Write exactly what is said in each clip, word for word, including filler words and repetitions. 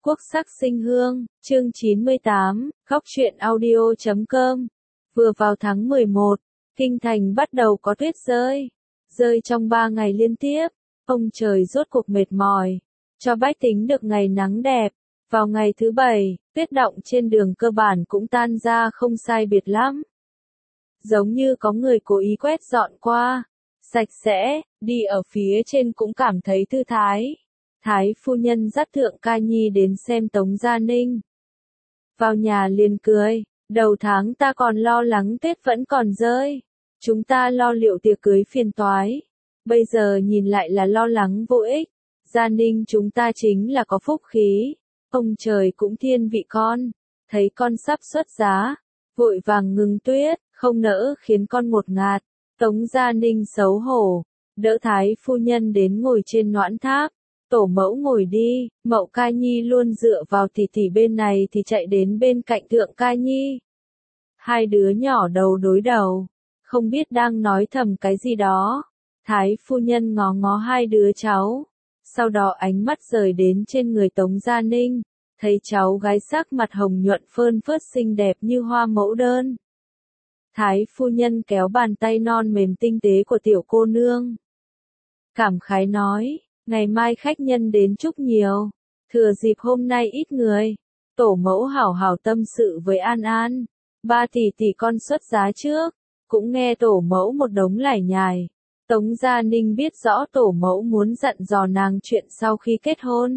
Quốc sắc sinh hương, chương chín mươi tám, góc truyện audio chấm com. Vừa vào tháng mười một, kinh thành bắt đầu có tuyết rơi. Rơi trong ba ngày liên tiếp, ông trời rốt cuộc mệt mỏi, cho bách tính được ngày nắng đẹp. Vào ngày thứ bảy, tuyết động trên đường cơ bản cũng tan ra không sai biệt lắm. Giống như có người cố ý quét dọn qua, sạch sẽ, đi ở phía trên cũng cảm thấy thư thái. Thái phu nhân dắt Thượng Ca Nhi đến xem Tống Gia Ninh. Vào nhà liền cười, đầu tháng ta còn lo lắng tuyết vẫn còn rơi. Chúng ta lo liệu tiệc cưới phiền toái. Bây giờ nhìn lại là lo lắng vô ích. Gia Ninh chúng ta chính là có phúc khí. Ông trời cũng thiên vị con. Thấy con sắp xuất giá, vội vàng ngừng tuyết, không nỡ khiến con ngột ngạt. Tống Gia Ninh xấu hổ, đỡ Thái phu nhân đến ngồi trên noãn tháp. Tổ mẫu ngồi đi, Mậu Ca Nhi luôn dựa vào tỷ tỷ bên này thì chạy đến bên cạnh Thượng Ca Nhi. Hai đứa nhỏ đầu đối đầu, không biết đang nói thầm cái gì đó. Thái phu nhân ngó ngó hai đứa cháu, sau đó ánh mắt rời đến trên người Tống Gia Ninh, thấy cháu gái sắc mặt hồng nhuận phơn phớt xinh đẹp như hoa mẫu đơn. Thái phu nhân kéo bàn tay non mềm tinh tế của tiểu cô nương, cảm khái nói. Ngày mai khách nhân đến chúc nhiều, thừa dịp hôm nay ít người, tổ mẫu hảo hảo tâm sự với An An, ba tỷ tỷ con xuất giá trước, cũng nghe tổ mẫu một đống lải nhải. Tống Gia Ninh biết rõ tổ mẫu muốn dặn dò nàng chuyện sau khi kết hôn.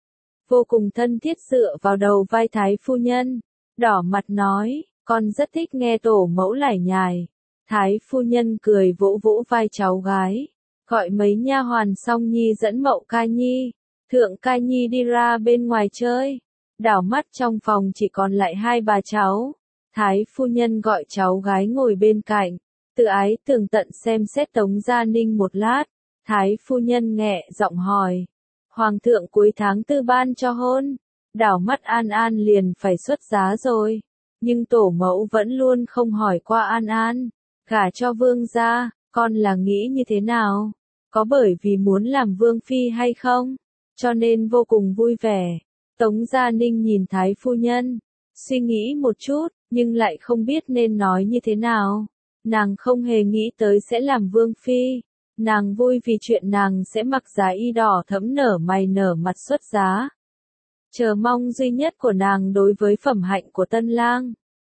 Vô cùng thân thiết dựa vào đầu vai Thái phu nhân, đỏ mặt nói, con rất thích nghe tổ mẫu lải nhải. Thái phu nhân cười vỗ vỗ vai cháu gái. Gọi mấy nha hoàn xong nhi dẫn Mậu Ca Nhi, Thượng Ca Nhi đi ra bên ngoài chơi. Đảo mắt trong phòng chỉ còn lại hai bà cháu. Thái phu nhân gọi cháu gái ngồi bên cạnh, tự ái tường tận xem xét Tống Gia Ninh một lát. Thái phu nhân nghẹ giọng hỏi, Hoàng thượng cuối tháng tư ban cho hôn, đảo mắt An An liền phải xuất giá rồi. Nhưng tổ mẫu vẫn luôn không hỏi qua An An, gả cho vương gia. Con là nghĩ như thế nào? Có bởi vì muốn làm vương phi hay không? Cho nên vô cùng vui vẻ. Tống Gia Ninh nhìn Thái phu nhân, suy nghĩ một chút, nhưng lại không biết nên nói như thế nào. Nàng không hề nghĩ tới sẽ làm vương phi. Nàng vui vì chuyện nàng sẽ mặc giá y đỏ thẫm nở mày nở mặt xuất giá. Chờ mong duy nhất của nàng đối với phẩm hạnh của tân lang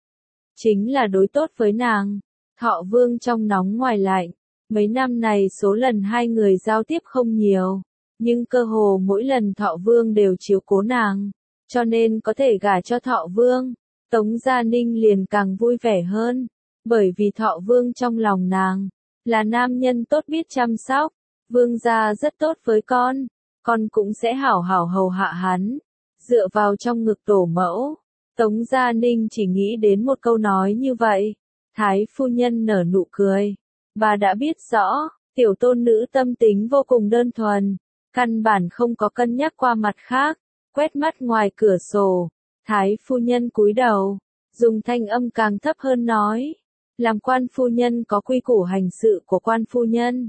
chính là đối tốt với nàng. Thọ vương trong nóng ngoài lạnh, mấy năm này số lần hai người giao tiếp không nhiều, nhưng cơ hồ mỗi lần Thọ vương đều chiếu cố nàng, cho nên có thể gả cho Thọ vương. Tống Gia Ninh liền càng vui vẻ hơn, bởi vì Thọ vương trong lòng nàng là nam nhân tốt biết chăm sóc, vương gia rất tốt với con, con cũng sẽ hảo hảo hầu hạ hắn. Dựa vào trong ngực tổ mẫu, Tống Gia Ninh chỉ nghĩ đến một câu nói như vậy. Thái phu nhân nở nụ cười. Bà đã biết rõ, tiểu tôn nữ tâm tính vô cùng đơn thuần, căn bản không có cân nhắc qua mặt khác. Quét mắt ngoài cửa sổ, Thái phu nhân cúi đầu, dùng thanh âm càng thấp hơn nói, làm quan phu nhân có quy củ hành sự của quan phu nhân,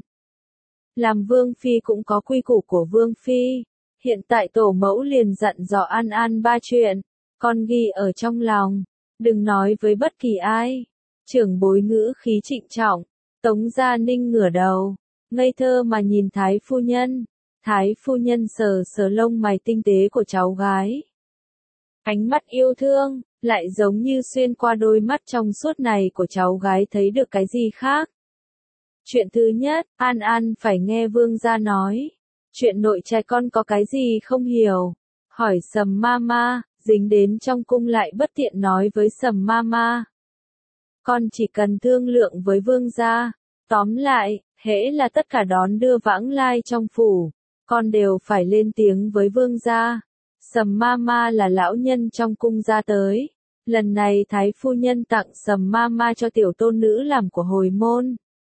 làm vương phi cũng có quy củ của vương phi. Hiện tại tổ mẫu liền dặn dò An An ba chuyện, con ghi ở trong lòng, đừng nói với bất kỳ ai. Trưởng bối ngữ khí trịnh trọng. Tống Gia Ninh ngửa đầu, ngây thơ mà nhìn Thái phu nhân. Thái phu nhân sờ sờ lông mày tinh tế của cháu gái, ánh mắt yêu thương lại giống như xuyên qua đôi mắt trong suốt này của cháu gái thấy được cái gì khác. Chuyện thứ nhất, An An phải nghe vương gia nói. Chuyện nội trai con có cái gì không hiểu, hỏi Sầm Mama. Dính đến trong cung lại bất tiện nói với Sầm Mama. Con chỉ cần thương lượng với vương gia. Tóm lại, hễ là tất cả đón đưa vãng lai trong phủ, con đều phải lên tiếng với vương gia. Sầm Mama là lão nhân trong cung gia tới. Lần này Thái phu nhân tặng Sầm Mama cho tiểu tôn nữ làm của hồi môn.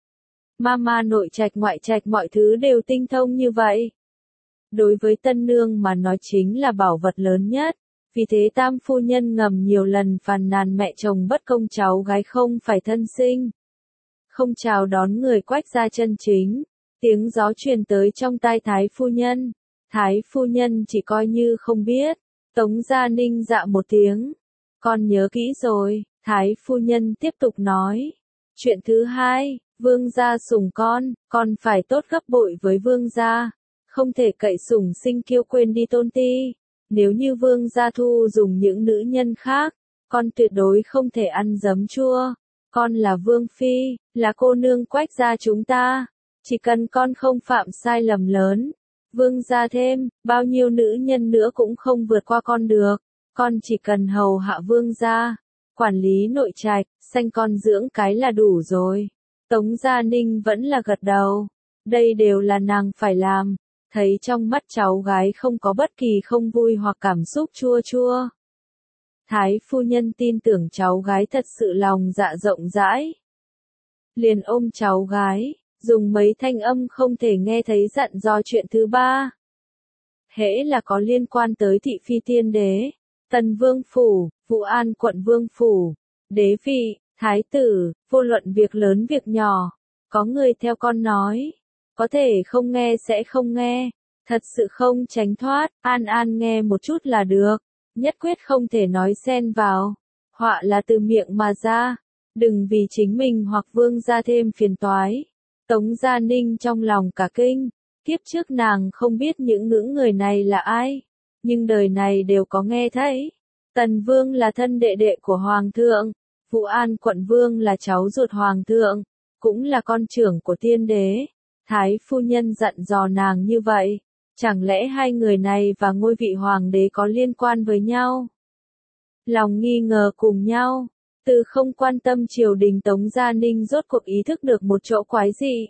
Mama nội trạch ngoại trạch mọi thứ đều tinh thông như vậy. Đối với tân nương mà nói chính là bảo vật lớn nhất. Vì thế tam phu nhân ngầm nhiều lần phàn nàn mẹ chồng bất công cháu gái không phải thân sinh, không chào đón người Quách gia chân chính. Tiếng gió truyền tới trong tai Thái phu nhân. Thái phu nhân chỉ coi như không biết. Tống Gia Ninh dạ một tiếng. Con nhớ kỹ rồi, Thái phu nhân tiếp tục nói. Chuyện thứ hai, vương gia sủng con, con phải tốt gấp bội với vương gia. Không thể cậy sủng sinh kiêu quên đi tôn ti. Nếu như vương gia thu dùng những nữ nhân khác, con tuyệt đối không thể ăn giấm chua. Con là vương phi, là cô nương Quách gia chúng ta. Chỉ cần con không phạm sai lầm lớn, vương gia thêm, bao nhiêu nữ nhân nữa cũng không vượt qua con được. Con chỉ cần hầu hạ vương gia, quản lý nội trạch, sanh con dưỡng cái là đủ rồi. Tống Gia Ninh vẫn là gật đầu. Đây đều là nàng phải làm. Thấy trong mắt cháu gái không có bất kỳ không vui hoặc cảm xúc chua chua. Thái phu nhân tin tưởng cháu gái thật sự lòng dạ rộng rãi. Liền ôm cháu gái, dùng mấy thanh âm không thể nghe thấy dặn dò chuyện thứ ba. Hễ là có liên quan tới thị phi tiên đế, Tần Vương Phủ, Vũ An quận Vương Phủ, đế vị, thái tử, vô luận việc lớn việc nhỏ, có người theo con nói, có thể không nghe sẽ không nghe, thật sự không tránh thoát, an an nghe một chút là được, nhất quyết không thể nói xen vào, họa là từ miệng mà ra, đừng vì chính mình hoặc vương gia thêm phiền toái. Tống Gia Ninh trong lòng cả kinh, kiếp trước nàng không biết những ngưỡng người này là ai, nhưng đời này đều có nghe thấy. Tần Vương là thân đệ đệ của Hoàng thượng, Vũ An quận Vương là cháu ruột Hoàng thượng, cũng là con trưởng của tiên đế. Thái phu nhân dặn dò nàng như vậy, chẳng lẽ hai người này và ngôi vị hoàng đế có liên quan với nhau? Lòng nghi ngờ cùng nhau, từ không quan tâm triều đình Tống Gia Ninh rốt cuộc ý thức được một chỗ quái dị.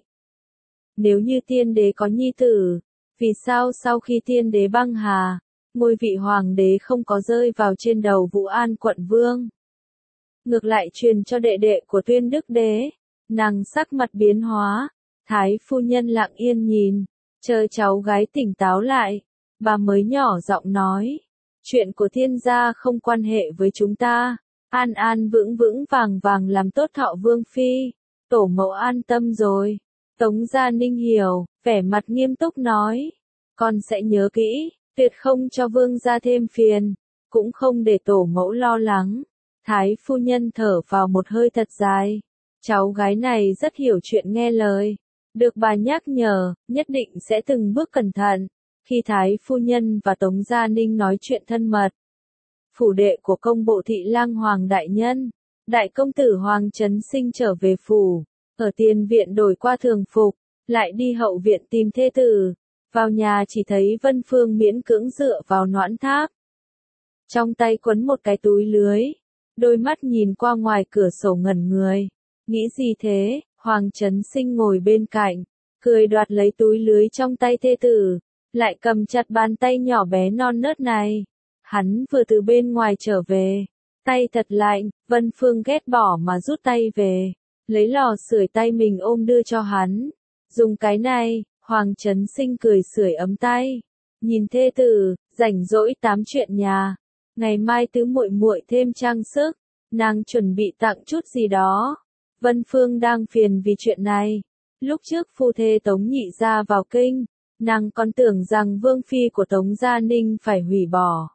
Nếu như tiên đế có nhi tử, vì sao sau khi tiên đế băng hà, ngôi vị hoàng đế không có rơi vào trên đầu Vũ An quận Vương? Ngược lại truyền cho đệ đệ của Tuyên Đức đế, nàng sắc mặt biến hóa, Thái phu nhân lặng yên nhìn, chờ cháu gái tỉnh táo lại, bà mới nhỏ giọng nói, chuyện của thiên gia không quan hệ với chúng ta, an an vững vững vàng vàng làm tốt thọ vương phi, tổ mẫu an tâm rồi. Tống Gia Ninh hiểu, vẻ mặt nghiêm túc nói, con sẽ nhớ kỹ, tuyệt không cho vương gia thêm phiền, cũng không để tổ mẫu lo lắng. Thái phu nhân thở vào một hơi thật dài, cháu gái này rất hiểu chuyện nghe lời, được bà nhắc nhở, nhất định sẽ từng bước cẩn thận. Khi Thái phu nhân và Tống Gia Ninh nói chuyện thân mật, phủ đệ của công bộ thị lang Hoàng đại nhân, đại công tử Hoàng Trấn Sinh trở về phủ, ở tiền viện đổi qua thường phục, lại đi hậu viện tìm thê tử, vào nhà chỉ thấy Vân Phương miễn cưỡng dựa vào noãn tháp, trong tay quấn một cái túi lưới, đôi mắt nhìn qua ngoài cửa sổ ngẩn người, nghĩ gì thế? Hoàng Trấn Sinh ngồi bên cạnh, cười đoạt lấy túi lưới trong tay thê tử, lại cầm chặt bàn tay nhỏ bé non nớt này. Hắn vừa từ bên ngoài trở về, tay thật lạnh, Vân Phương ghét bỏ mà rút tay về, lấy lò sưởi tay mình ôm đưa cho hắn. Dùng cái này, Hoàng Trấn Sinh cười sưởi ấm tay, nhìn thê tử, rảnh rỗi tám chuyện nhà, ngày mai tứ muội muội thêm trang sức, nàng chuẩn bị tặng chút gì đó. Vân Phương đang phiền vì chuyện này. Lúc trước phu thê Tống Nhị gia vào kinh, nàng còn tưởng rằng vương phi của Tống Gia Ninh phải hủy bỏ.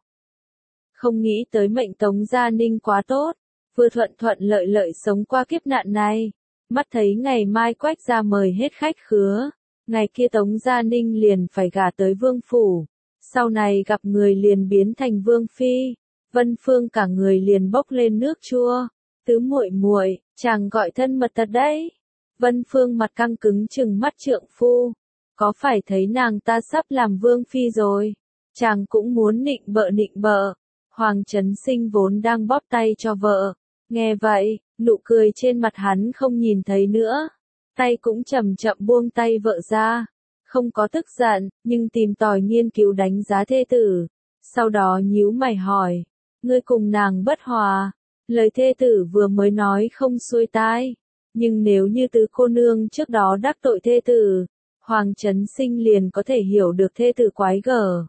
Không nghĩ tới mệnh Tống Gia Ninh quá tốt, vừa thuận thuận lợi lợi sống qua kiếp nạn này. Mắt thấy ngày mai Quách gia mời hết khách khứa, ngày kia Tống Gia Ninh liền phải gả tới vương phủ. Sau này gặp người liền biến thành vương phi, Vân Phương cả người liền bốc lên nước chua. Tứ muội muội, chàng gọi thân mật thật đấy. Vân Phương mặt căng cứng trừng mắt trượng phu, có phải thấy nàng ta sắp làm vương phi rồi? Chàng cũng muốn nịnh bợ nịnh bợ. Hoàng Trấn Sinh vốn đang bóp tay cho vợ, nghe vậy, nụ cười trên mặt hắn không nhìn thấy nữa, tay cũng chậm chậm buông tay vợ ra, không có tức giận, nhưng tìm tòi nghiên cứu đánh giá thê tử, sau đó nhíu mày hỏi, ngươi cùng nàng bất hòa. Lời thê tử vừa mới nói không xuôi tai, nhưng nếu như tứ cô nương trước đó đắc tội thê tử, Hoàng Trấn Sinh liền có thể hiểu được thê tử quái gở.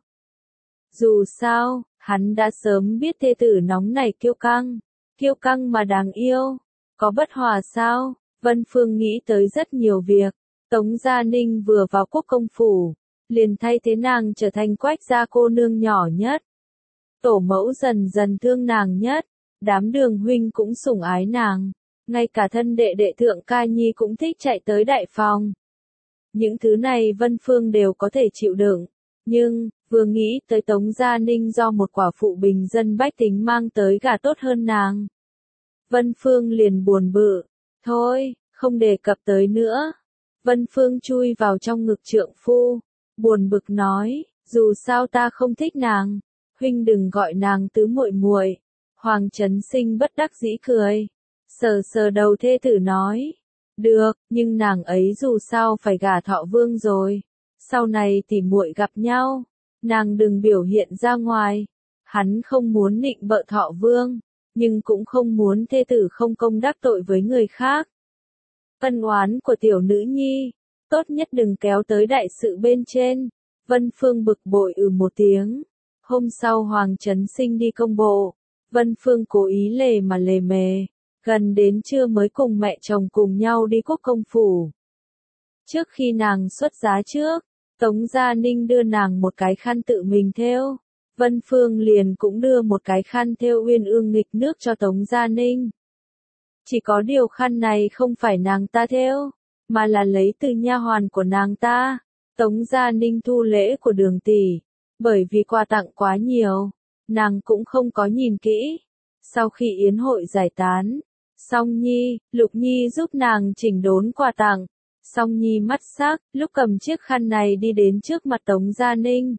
Dù sao, hắn đã sớm biết thê tử nóng này kiêu căng, kiêu căng mà đáng yêu, có bất hòa sao? Vân Phương nghĩ tới rất nhiều việc, Tống Gia Ninh vừa vào quốc công phủ, liền thay thế nàng trở thành Quách gia cô nương nhỏ nhất. tổ mẫu dần dần thương nàng nhất, đám đường huynh cũng sủng ái nàng, ngay cả thân đệ đệ Thượng Ca Nhi cũng thích chạy tới đại phòng. Những thứ này Vân Phương đều có thể chịu đựng, nhưng, vừa nghĩ tới Tống Gia Ninh do một quả phụ bình dân bách tính mang tới gả tốt hơn nàng. Vân Phương liền buồn bự, thôi, không đề cập tới nữa. Vân Phương chui vào trong ngực trượng phu, buồn bực nói, dù sao ta không thích nàng, huynh đừng gọi nàng tứ muội muội. Hoàng Chấn Sinh bất đắc dĩ cười, sờ sờ đầu thê tử nói, được, nhưng nàng ấy dù sao phải gả Thọ Vương rồi, sau này tỉ muội gặp nhau, nàng đừng biểu hiện ra ngoài. Hắn không muốn nịnh bợ Thọ Vương, nhưng cũng không muốn thê tử không công đắc tội với người khác. Ân oán của tiểu nữ nhi, tốt nhất đừng kéo tới đại sự bên trên. Vân Phương bực bội ừ một tiếng. Hôm sau Hoàng Chấn Sinh đi công bộ, Vân Phương cố ý lề mà lề mề, gần đến trưa mới cùng mẹ chồng cùng nhau đi quốc công phủ. Trước khi nàng xuất giá trước, Tống Gia Ninh đưa nàng một cái khăn tự mình thêu, Vân Phương liền cũng đưa một cái khăn thêu uyên ương nghịch nước cho Tống Gia Ninh. Chỉ có điều khăn này không phải nàng ta thêu, mà là lấy từ nha hoàn của nàng ta. Tống Gia Ninh thu lễ của Đường tỷ, bởi vì quà tặng quá nhiều, nàng cũng không có nhìn kỹ. Sau khi yến hội giải tán, Song Nhi, Lục Nhi giúp nàng chỉnh đốn quà tặng. Song Nhi mắt sắc, lúc cầm chiếc khăn này đi đến trước mặt Tống Gia Ninh.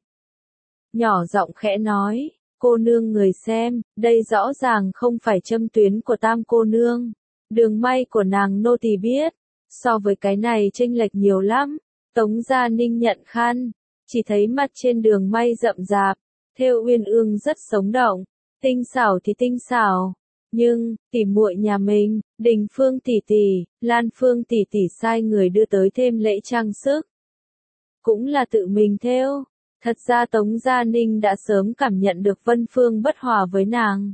Nhỏ giọng khẽ nói, cô nương người xem, đây rõ ràng không phải châm tuyến của Tam cô nương. Đường may của nàng nô tỳ biết, so với cái này chênh lệch nhiều lắm. Tống Gia Ninh nhận khăn, chỉ thấy mặt trên đường may rậm rạp, thêu uyên ương rất sống động, tinh xảo thì tinh xảo. Nhưng, tỉ muội nhà mình, Đình Phương tỷ tỷ, Lan Phương tỷ tỷ sai người đưa tới thêm lễ trang sức. Cũng là tự mình thêu. Thật ra Tống Gia Ninh đã sớm cảm nhận được Vân Phương bất hòa với nàng.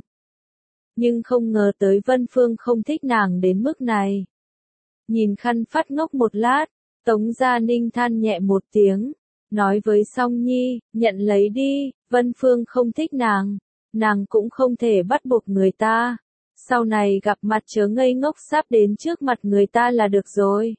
Nhưng không ngờ tới Vân Phương không thích nàng đến mức này. Nhìn khăn phát ngốc một lát, Tống Gia Ninh than nhẹ một tiếng, nói với Song Nhi, nhận lấy đi, Vân Phương không thích nàng, nàng cũng không thể bắt buộc người ta. Sau này gặp mặt chớ ngây ngốc sắp đến trước mặt người ta là được rồi.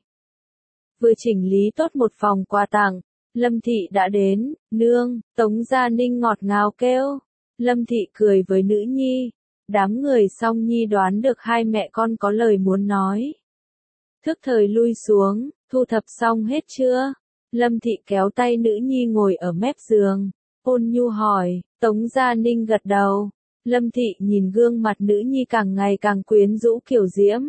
Vừa chỉnh lý tốt một phòng quà tặng, Lâm Thị đã đến, nương, Tống Gia Ninh ngọt ngào kêu. Lâm Thị cười với nữ nhi, đám người Song Nhi đoán được hai mẹ con có lời muốn nói. Thức thời lui xuống, thu thập xong hết chưa? Lâm Thị kéo tay nữ nhi ngồi ở mép giường, ôn nhu hỏi. Tống Gia Ninh gật đầu. Lâm Thị nhìn gương mặt nữ nhi càng ngày càng quyến rũ kiều diễm,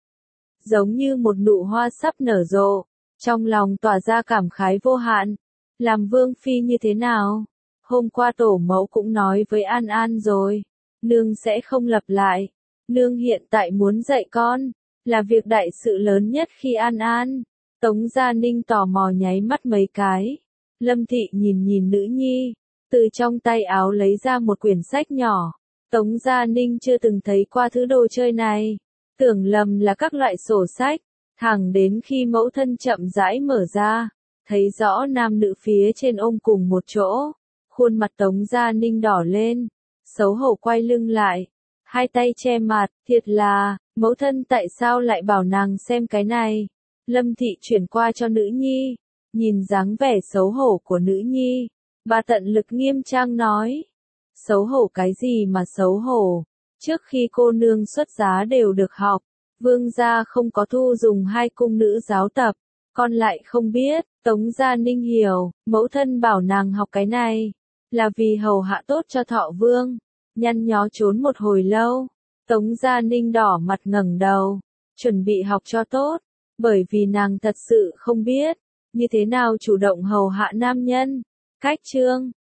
giống như một nụ hoa sắp nở rộ, trong lòng tỏa ra cảm khái vô hạn. Làm vương phi như thế nào? Hôm qua tổ mẫu cũng nói với An An rồi, nương sẽ không lặp lại. Nương hiện tại muốn dạy con, là việc đại sự lớn nhất khi An An. Tống Gia Ninh tò mò nháy mắt mấy cái. Lâm Thị nhìn nhìn nữ nhi, từ trong tay áo lấy ra một quyển sách nhỏ. Tống Gia Ninh chưa từng thấy qua thứ đồ chơi này, tưởng lầm là các loại sổ sách, thẳng đến khi mẫu thân chậm rãi mở ra, thấy rõ nam nữ phía trên ôm cùng một chỗ, khuôn mặt Tống Gia Ninh đỏ lên, xấu hổ quay lưng lại, hai tay che mặt, thiệt là, mẫu thân tại sao lại bảo nàng xem cái này. Lâm Thị chuyển qua cho nữ nhi, nhìn dáng vẻ xấu hổ của nữ nhi, bà tận lực nghiêm trang nói. Xấu hổ cái gì mà xấu hổ, trước khi cô nương xuất giá đều được học, vương gia không có thu dùng hai cung nữ giáo tập, con lại không biết. Tống Gia Ninh hiểu, mẫu thân bảo nàng học cái này, là vì hầu hạ tốt cho Thọ Vương. Nhăn nhó trốn một hồi lâu, Tống Gia Ninh đỏ mặt ngẩng đầu, chuẩn bị học cho tốt, bởi vì nàng thật sự không biết, như thế nào chủ động hầu hạ nam nhân. Cách chương